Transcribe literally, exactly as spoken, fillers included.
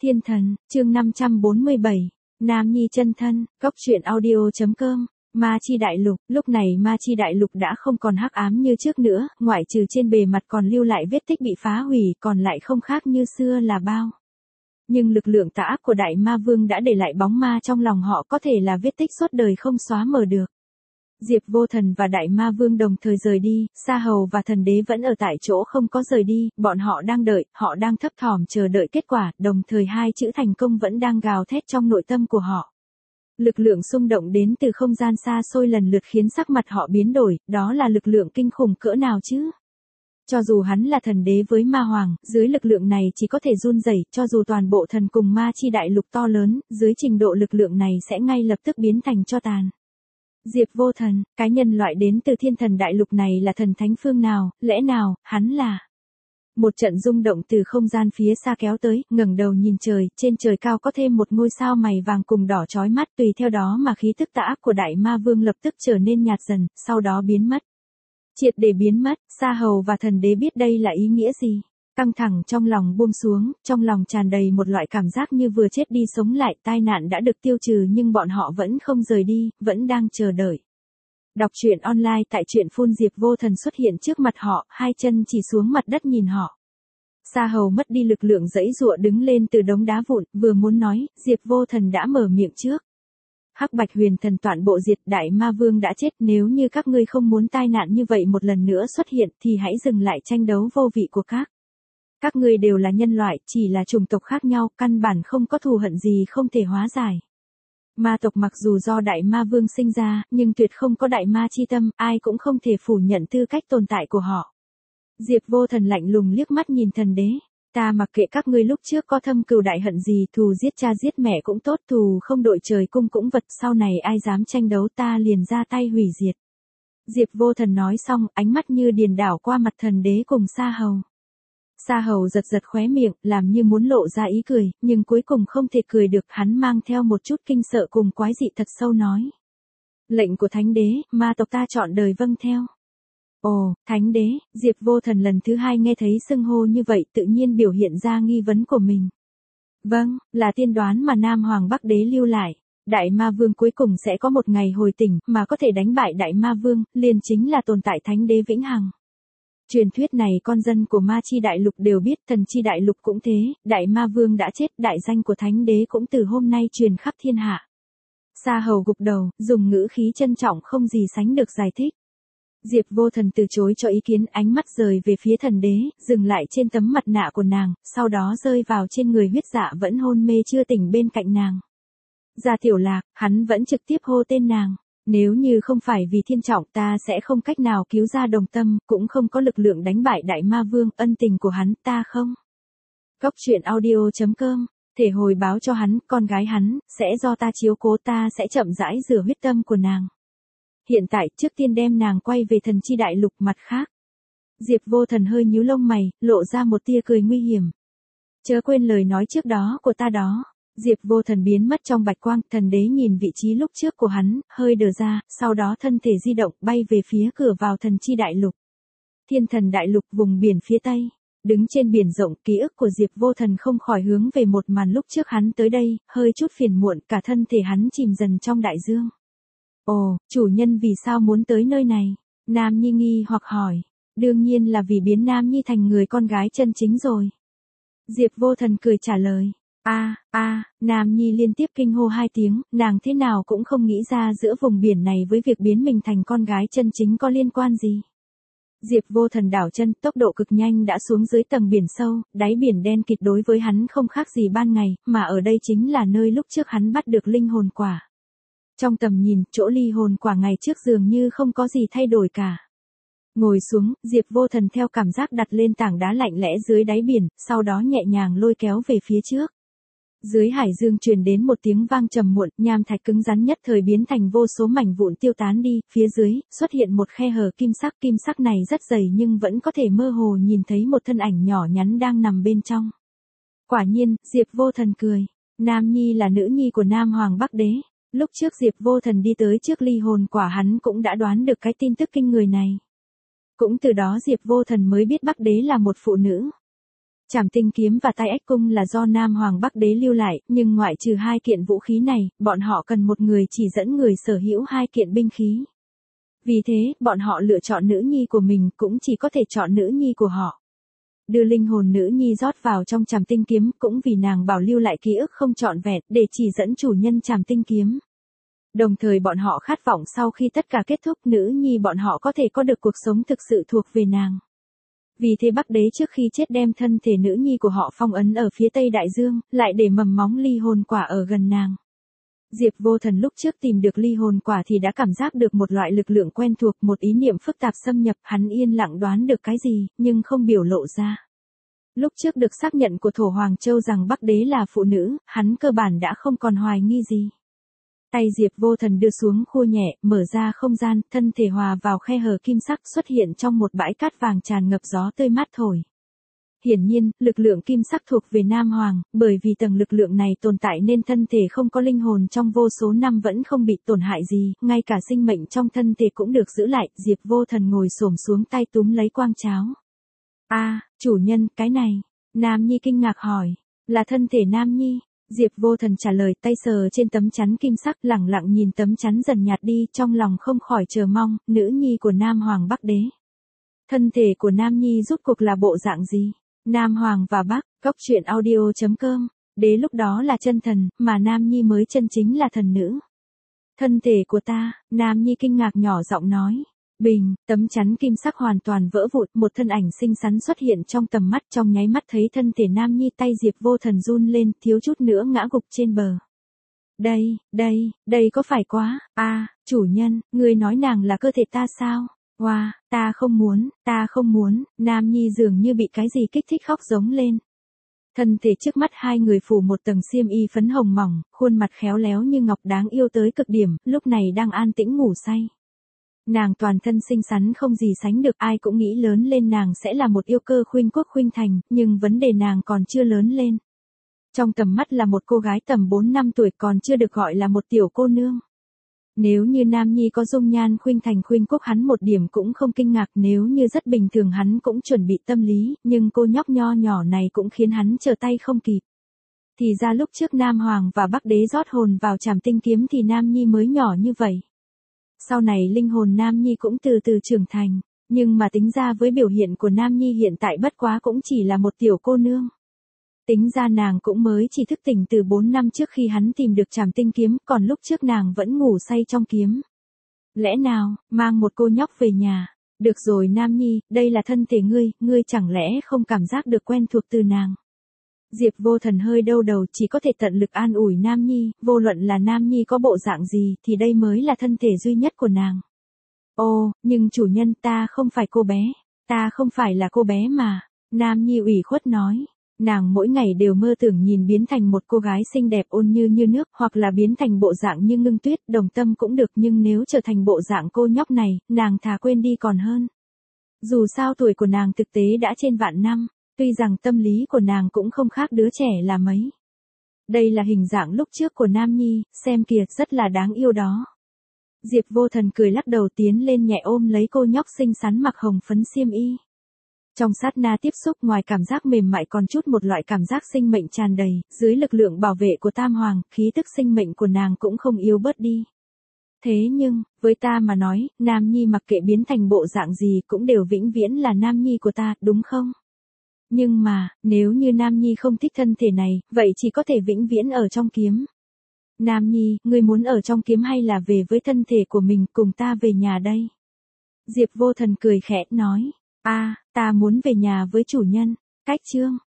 Thiên thần, chương năm trăm bốn mươi bảy, Nam Nhi chân thân, góc truyện audio.com, Ma Chi Đại Lục. Lúc này Ma Chi Đại Lục đã không còn hắc ám như trước nữa, ngoại trừ trên bề mặt còn lưu lại vết tích bị phá hủy, còn lại không khác như xưa là bao. Nhưng lực lượng tà ác của Đại Ma Vương đã để lại bóng ma trong lòng họ, có thể là vết tích suốt đời không xóa mờ được. Diệp Vô Thần và Đại Ma Vương đồng thời rời đi, Sa Hầu và Thần Đế vẫn ở tại chỗ không có rời đi, bọn họ đang đợi, họ đang thấp thỏm chờ đợi kết quả, đồng thời hai chữ thành công vẫn đang gào thét trong nội tâm của họ. Lực lượng xung động đến từ không gian xa xôi lần lượt khiến sắc mặt họ biến đổi, đó là lực lượng kinh khủng cỡ nào chứ? Cho dù hắn là thần đế với ma hoàng, dưới lực lượng này chỉ có thể run rẩy, cho dù toàn bộ thần cùng Ma Chi Đại Lục to lớn, dưới trình độ lực lượng này sẽ ngay lập tức biến thành tro tàn. Diệp Vô Thần, cái nhân loại đến từ thiên thần đại lục này là thần thánh phương nào, lẽ nào, hắn là... Một trận rung động từ không gian phía xa kéo tới, ngẩng đầu nhìn trời, trên trời cao có thêm một ngôi sao mày vàng cùng đỏ chói mắt, tùy theo đó mà khí tức tà ác của Đại Ma Vương lập tức trở nên nhạt dần, sau đó biến mất. Triệt để biến mất, Sa Hầu và Thần Đế biết đây là ý nghĩa gì. Căng thẳng trong lòng buông xuống, trong lòng tràn đầy một loại cảm giác như vừa chết đi sống lại, tai nạn đã được tiêu trừ nhưng bọn họ vẫn không rời đi, vẫn đang chờ đợi. Đọc truyện online tại truyện phun. Diệp Vô Thần xuất hiện trước mặt họ, hai chân chỉ xuống mặt đất nhìn họ. Sa Hầu mất đi lực lượng giãy giụa đứng lên từ đống đá vụn, vừa muốn nói, Diệp Vô Thần đã mở miệng trước. Hắc Bạch Huyền Thần toàn bộ diệt, Đại Ma Vương đã chết, nếu như các ngươi không muốn tai nạn như vậy một lần nữa xuất hiện thì hãy dừng lại tranh đấu vô vị của các. Các ngươi đều là nhân loại, chỉ là chủng tộc khác nhau, căn bản không có thù hận gì không thể hóa giải. Ma tộc mặc dù do Đại Ma Vương sinh ra, nhưng tuyệt không có đại ma chi tâm, ai cũng không thể phủ nhận tư cách tồn tại của họ. Diệp Vô Thần lạnh lùng liếc mắt nhìn Thần Đế. Ta mặc kệ các ngươi lúc trước có thâm cừu đại hận gì, thù giết cha giết mẹ cũng tốt, thù không đội trời cung cũng vật, sau này ai dám tranh đấu ta liền ra tay hủy diệt. Diệp Vô Thần nói xong, ánh mắt như điền đảo qua mặt Thần Đế cùng Sa Hầu. Sa Hầu giật giật khóe miệng, làm như muốn lộ ra ý cười, nhưng cuối cùng không thể cười được, hắn mang theo một chút kinh sợ cùng quái dị thật sâu nói. Lệnh của Thánh Đế, ma tộc ta chọn đời vâng theo. Ồ, Thánh Đế, Diệp Vô Thần lần thứ hai nghe thấy xưng hô như vậy tự nhiên biểu hiện ra nghi vấn của mình. Vâng, là tiên đoán mà Nam Hoàng Bắc Đế lưu lại. Đại Ma Vương cuối cùng sẽ có một ngày hồi tỉnh, mà có thể đánh bại Đại Ma Vương, liền chính là tồn tại Thánh Đế vĩnh hằng. Truyền thuyết này con dân của Ma Chi Đại Lục đều biết, Thần Chi Đại Lục cũng thế, Đại Ma Vương đã chết, đại danh của Thánh Đế cũng từ hôm nay truyền khắp thiên hạ. Sa Hầu gục đầu, dùng ngữ khí trân trọng không gì sánh được giải thích. Diệp Vô Thần từ chối cho ý kiến, ánh mắt rời về phía Thần Đế, dừng lại trên tấm mặt nạ của nàng, sau đó rơi vào trên người huyết dạ vẫn hôn mê chưa tỉnh bên cạnh nàng. Gia Tiểu Lạc, hắn vẫn trực tiếp hô tên nàng. Nếu như không phải vì thiên trọng ta sẽ không cách nào cứu ra Đồng Tâm, cũng không có lực lượng đánh bại Đại Ma Vương, ân tình của hắn ta không. Góc truyện audio.com, thể hồi báo cho hắn, con gái hắn, sẽ do ta chiếu cố, ta sẽ chậm rãi rửa huyết tâm của nàng. Hiện tại, trước tiên đem nàng quay về Thần Chi Đại Lục, mặt khác. Diệp Vô Thần hơi nhíu lông mày, lộ ra một tia cười nguy hiểm. Chớ quên lời nói trước đó của ta đó. Diệp Vô Thần biến mất trong bạch quang, Thần Đế nhìn vị trí lúc trước của hắn, hơi đờ ra, sau đó thân thể di động, bay về phía cửa vào Thần Chi Đại Lục. Thiên Thần Đại Lục vùng biển phía Tây. Đứng trên biển rộng, ký ức của Diệp Vô Thần không khỏi hướng về một màn lúc trước hắn tới đây, hơi chút phiền muộn, cả thân thể hắn chìm dần trong đại dương. Ồ, chủ nhân vì sao muốn tới nơi này? Nam Nhi nghi hoặc hỏi. Đương nhiên là vì biến Nam Nhi thành người con gái chân chính rồi. Diệp Vô Thần cười trả lời. A, a, Nam Nhi liên tiếp kinh hô hai tiếng, nàng thế nào cũng không nghĩ ra giữa vùng biển này với việc biến mình thành con gái chân chính có liên quan gì. Diệp Vô Thần đảo chân, tốc độ cực nhanh đã xuống dưới tầng biển sâu, đáy biển đen kịt đối với hắn không khác gì ban ngày, mà ở đây chính là nơi lúc trước hắn bắt được linh hồn quả. Trong tầm nhìn, chỗ ly hồn quả ngày trước dường như không có gì thay đổi cả. Ngồi xuống, Diệp Vô Thần theo cảm giác đặt lên tảng đá lạnh lẽ dưới đáy biển, sau đó nhẹ nhàng lôi kéo về phía trước. Dưới hải dương truyền đến một tiếng vang trầm muộn, nham thạch cứng rắn nhất thời biến thành vô số mảnh vụn tiêu tán đi, phía dưới, xuất hiện một khe hở kim sắc, kim sắc này rất dày nhưng vẫn có thể mơ hồ nhìn thấy một thân ảnh nhỏ nhắn đang nằm bên trong. Quả nhiên, Diệp Vô Thần cười, Nam Nhi là nữ nhi của Nam Hoàng Bắc Đế. Lúc trước Diệp Vô Thần đi tới trước ly hồn quả hắn cũng đã đoán được cái tin tức kinh người này. Cũng từ đó Diệp Vô Thần mới biết Bắc Đế là một phụ nữ. Trảm tinh kiếm và tay ếch cung là do Nam Hoàng Bắc Đế lưu lại, nhưng ngoại trừ hai kiện vũ khí này, bọn họ cần một người chỉ dẫn người sở hữu hai kiện binh khí. Vì thế, bọn họ lựa chọn nữ nhi của mình cũng chỉ có thể chọn nữ nhi của họ. Đưa linh hồn nữ nhi rót vào trong trảm tinh kiếm cũng vì nàng bảo lưu lại ký ức không trọn vẹn để chỉ dẫn chủ nhân trảm tinh kiếm. Đồng thời bọn họ khát vọng sau khi tất cả kết thúc nữ nhi bọn họ có thể có được cuộc sống thực sự thuộc về nàng. Vì thế Bắc Đế trước khi chết đem thân thể nữ nhi của họ phong ấn ở phía Tây Đại Dương, lại để mầm móng ly hồn quả ở gần nàng. Diệp Vô Thần lúc trước tìm được ly hồn quả thì đã cảm giác được một loại lực lượng quen thuộc, một ý niệm phức tạp xâm nhập, hắn yên lặng đoán được cái gì, nhưng không biểu lộ ra. Lúc trước được xác nhận của Thổ Hoàng Châu rằng Bắc Đế là phụ nữ, hắn cơ bản đã không còn hoài nghi gì. Tay Diệp Vô Thần đưa xuống khua nhẹ, mở ra không gian, thân thể hòa vào khe hở kim sắc xuất hiện trong một bãi cát vàng tràn ngập gió tươi mát thổi. Hiển nhiên, lực lượng kim sắc thuộc về Nam Hoàng, bởi vì tầng lực lượng này tồn tại nên thân thể không có linh hồn trong vô số năm vẫn không bị tổn hại gì, ngay cả sinh mệnh trong thân thể cũng được giữ lại. Diệp Vô Thần ngồi xổm xuống tay túm lấy quang cháo. A, à, chủ nhân, cái này. Nam Nhi kinh ngạc hỏi. Là thân thể Nam Nhi. Diệp Vô Thần trả lời, tay sờ trên tấm chắn kim sắc, lẳng lặng nhìn tấm chắn dần nhạt đi, trong lòng không khỏi chờ mong, nữ nhi của Nam Hoàng Bắc Đế. Thân thể của Nam Nhi rốt cuộc là bộ dạng gì? Nam Hoàng và Bắc, góc truyện audio chấm com. Đế lúc đó là chân thần, mà Nam Nhi mới chân chính là thần nữ. Thân thể của ta, Nam Nhi kinh ngạc nhỏ giọng nói. Bình, tấm chắn kim sắc hoàn toàn vỡ vụn, một thân ảnh xinh xắn xuất hiện trong tầm mắt, trong nháy mắt thấy thân thể Nam Nhi, tay Diệp Vô Thần run lên, thiếu chút nữa ngã gục trên bờ. Đây, đây, đây có phải quá, a, à, chủ nhân, người nói nàng là cơ thể ta sao? Wow, ta không muốn, ta không muốn, Nam Nhi dường như bị cái gì kích thích khóc giống lên. Thân thể trước mắt hai người phủ một tầng xiêm y phấn hồng mỏng, khuôn mặt khéo léo như ngọc đáng yêu tới cực điểm, lúc này đang an tĩnh ngủ say. Nàng toàn thân xinh xắn không gì sánh được, ai cũng nghĩ lớn lên nàng sẽ là một yêu cơ khuynh quốc khuynh thành, nhưng vấn đề nàng còn chưa lớn lên. Trong tầm mắt là một cô gái tầm bốn năm tuổi còn chưa được gọi là một tiểu cô nương. Nếu như Nam Nhi có dung nhan khuynh thành khuynh quốc hắn một điểm cũng không kinh ngạc, nếu như rất bình thường hắn cũng chuẩn bị tâm lý, nhưng cô nhóc nho nhỏ này cũng khiến hắn trở tay không kịp. Thì ra lúc trước Nam Hoàng và Bắc Đế rót hồn vào trảm tinh kiếm thì Nam Nhi mới nhỏ như vậy. Sau này linh hồn Nam Nhi cũng từ từ trưởng thành, nhưng mà tính ra với biểu hiện của Nam Nhi hiện tại bất quá cũng chỉ là một tiểu cô nương. Tính ra nàng cũng mới chỉ thức tỉnh từ bốn năm trước khi hắn tìm được trảm tinh kiếm, còn lúc trước nàng vẫn ngủ say trong kiếm. Lẽ nào, mang một cô nhóc về nhà, được rồi Nam Nhi, đây là thân thể ngươi, ngươi chẳng lẽ không cảm giác được quen thuộc từ nàng. Diệp Vô Thần hơi đau đầu, chỉ có thể tận lực an ủi Nam Nhi, vô luận là Nam Nhi có bộ dạng gì thì đây mới là thân thể duy nhất của nàng. Ô, nhưng chủ nhân ta không phải cô bé, ta không phải là cô bé mà, Nam Nhi ủy khuất nói. Nàng mỗi ngày đều mơ tưởng nhìn biến thành một cô gái xinh đẹp ôn như như nước, hoặc là biến thành bộ dạng như Ngưng Tuyết, Đồng Tâm cũng được, nhưng nếu trở thành bộ dạng cô nhóc này, nàng thà quên đi còn hơn. Dù sao tuổi của nàng thực tế đã trên vạn năm, tuy rằng tâm lý của nàng cũng không khác đứa trẻ là mấy. Đây là hình dạng lúc trước của Nam Nhi, xem kìa, rất là đáng yêu đó. Diệp Vô Thần cười lắc đầu tiến lên nhẹ ôm lấy cô nhóc xinh xắn mặc hồng phấn xiêm y. Trong sát na tiếp xúc, ngoài cảm giác mềm mại còn chút một loại cảm giác sinh mệnh tràn đầy, dưới lực lượng bảo vệ của Tam Hoàng, khí tức sinh mệnh của nàng cũng không yếu bớt đi. Thế nhưng, với ta mà nói, Nam Nhi mặc kệ biến thành bộ dạng gì cũng đều vĩnh viễn là Nam Nhi của ta, đúng không? Nhưng mà, nếu như Nam Nhi không thích thân thể này, vậy chỉ có thể vĩnh viễn ở trong kiếm. Nam Nhi, ngươi muốn ở trong kiếm hay là về với thân thể của mình, cùng ta về nhà đây? Diệp Vô Thần cười khẽ, nói. A, à, ta muốn về nhà với chủ nhân. Cách chương.